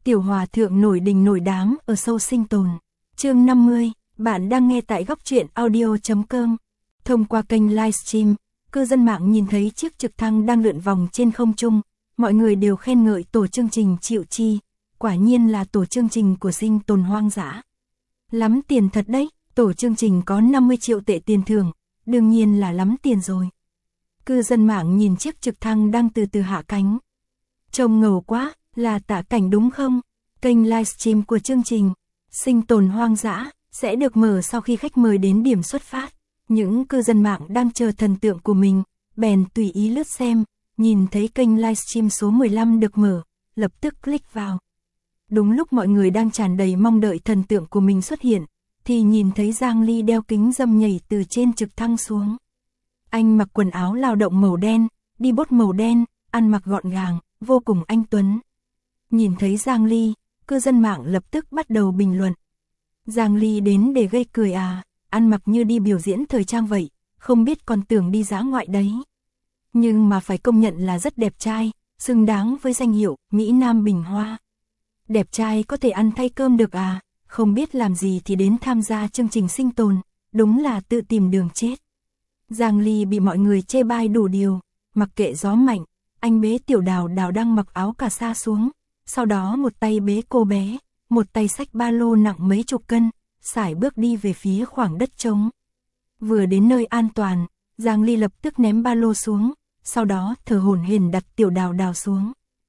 Tiểu hòa thượng nổi đình nổi đám ở sâu sinh tồn. Chương 50, bạn đang nghe tại góc truyện audio.com. Thông qua kênh livestream, cư dân mạng nhìn thấy chiếc trực thăng đang lượn vòng trên không trung, mọi người đều khen ngợi tổ chương trình Triệu Chi, quả nhiên là tổ chương trình của sinh tồn hoang dã. Lắm tiền thật đấy, tổ chương trình có 50 triệu tệ tiền thưởng, đương nhiên là lắm tiền rồi. Cư dân mạng nhìn chiếc trực thăng đang từ từ hạ cánh. Trông ngầu quá, là tả cảnh đúng không? Kênh livestream của chương trình Sinh tồn hoang dã sẽ được mở sau khi khách mời đến điểm xuất phát. Những cư dân mạng đang chờ thần tượng của mình, bèn tùy ý lướt xem, nhìn thấy kênh livestream số 15 được mở, lập tức click vào. Đúng lúc mọi người đang tràn đầy mong đợi thần tượng của mình xuất hiện, thì nhìn thấy Giang Ly đeo kính râm nhảy từ trên trực thăng xuống. Anh mặc quần áo lao động màu đen, đi bốt màu đen, ăn mặc gọn gàng, vô cùng anh tuấn. Nhìn thấy Giang Ly, cư dân mạng lập tức bắt đầu bình luận. Giang Ly đến để gây cười à, ăn mặc như đi biểu diễn thời trang vậy, không biết còn tưởng đi dã ngoại đấy. Nhưng mà phải công nhận là rất đẹp trai, xứng đáng với danh hiệu Mỹ Nam Bình Hoa. Đẹp trai có thể ăn thay cơm được à, không biết làm gì thì đến tham gia chương trình sinh tồn, đúng là tự tìm đường chết. Giang Ly bị mọi người chê bai đủ điều, mặc kệ gió mạnh, anh bế Tiểu Đào Đào đang mặc áo cà sa xuống, sau đó một tay bế cô bé, một tay xách ba lô nặng mấy chục cân, sải bước đi về phía khoảng đất trống. Vừa đến nơi an toàn, Giang Ly lập tức ném ba lô xuống, sau đó thở hổn hển đặt Tiểu Đào Đào xuống.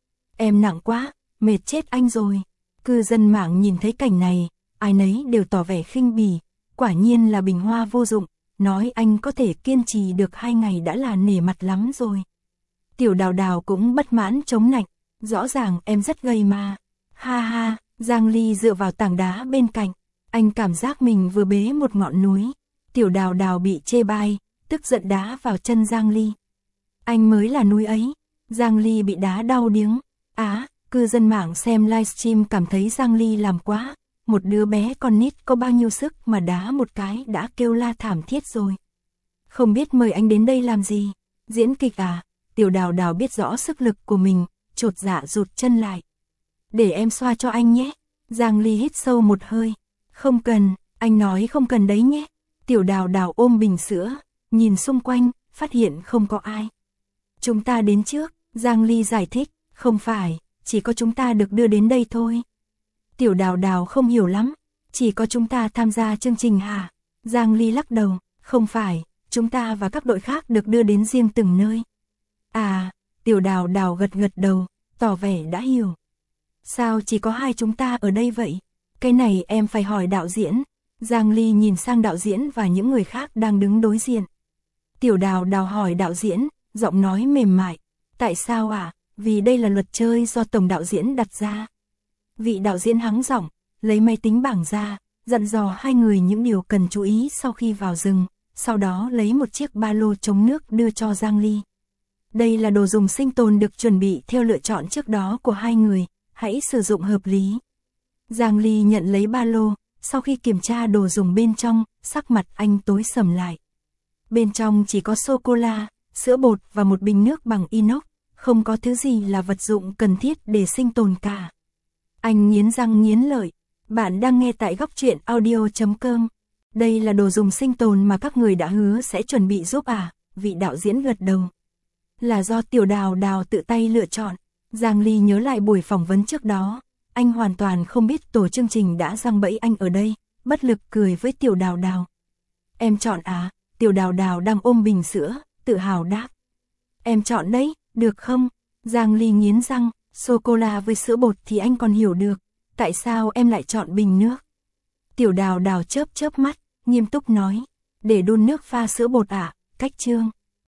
Em nặng quá, mệt chết anh rồi. Cư dân mạng nhìn thấy cảnh này, ai nấy đều tỏ vẻ khinh bỉ, quả nhiên là bình hoa vô dụng, nói anh có thể kiên trì được 2 ngày đã là nể mặt lắm rồi. Tiểu Đào Đào cũng bất mãn chống nạnh, rõ ràng em rất gầy mà. Ha ha, Giang Ly dựa vào tảng đá bên cạnh, anh cảm giác mình vừa bế một ngọn núi. Tiểu Đào Đào bị chê bai, tức giận đá vào chân Giang Ly. Anh mới là núi ấy. Giang Ly bị đá đau điếng. Cư dân mạng xem livestream cảm thấy Giang Ly làm quá, một đứa bé con nít có bao nhiêu sức mà đá một cái đã kêu la thảm thiết rồi. Không biết mời anh đến đây làm gì? Diễn kịch à? Tiểu Đào Đào biết rõ sức lực của mình, chột dạ rụt chân lại. Để em xoa cho anh nhé. Giang Ly hít sâu một hơi. Không cần, anh nói không cần đấy nhé. Tiểu Đào Đào ôm bình sữa, nhìn xung quanh, phát hiện không có ai. Chúng ta đến trước, Giang Ly giải thích, không phải, chỉ có chúng ta được đưa đến đây thôi. Tiểu Đào Đào không hiểu lắm, chỉ có chúng ta tham gia chương trình hả? Giang Ly lắc đầu, không phải, chúng ta và các đội khác được đưa đến riêng từng nơi. À, Tiểu Đào Đào gật gật đầu, tỏ vẻ đã hiểu. Sao chỉ có 2 chúng ta ở đây vậy? Cái này em phải hỏi đạo diễn. Giang Ly nhìn sang đạo diễn và những người khác đang đứng đối diện. Tiểu Đào Đào hỏi đạo diễn, giọng nói mềm mại. Tại sao ạ? Vì đây là luật chơi do tổng đạo diễn đặt ra. Vị đạo diễn hắng giọng, lấy máy tính bảng ra, dặn dò 2 người những điều cần chú ý sau khi vào rừng, sau đó lấy một chiếc ba lô chống nước đưa cho Giang Ly. Đây là đồ dùng sinh tồn được chuẩn bị theo lựa chọn trước đó của 2 người, hãy sử dụng hợp lý. Giang Ly nhận lấy ba lô, sau khi kiểm tra đồ dùng bên trong, sắc mặt anh tối sầm lại. Bên trong chỉ có sô-cô-la, sữa bột và một bình nước bằng inox, không có thứ gì là vật dụng cần thiết để sinh tồn cả. Anh nghiến răng nghiến lợi. Bạn đang nghe tại góc truyện audio.com. Đây là đồ dùng sinh tồn mà các người đã hứa sẽ chuẩn bị giúp à? Vị đạo diễn gật đầu. Là do Tiểu Đào Đào tự tay lựa chọn. Giang Ly nhớ lại buổi phỏng vấn trước đó. Anh hoàn toàn không biết tổ chương trình đã giăng bẫy anh ở đây, bất lực cười với Tiểu Đào Đào. Em chọn à? Tiểu Đào Đào đang ôm bình sữa, tự hào đáp. Em chọn đấy, được không? Giang Ly nghiến răng, sô-cô-la với sữa bột thì anh còn hiểu được, tại sao em lại chọn bình nước? Tiểu Đào Đào chớp chớp mắt, nghiêm túc nói, để đun nước pha sữa bột à, cách chương.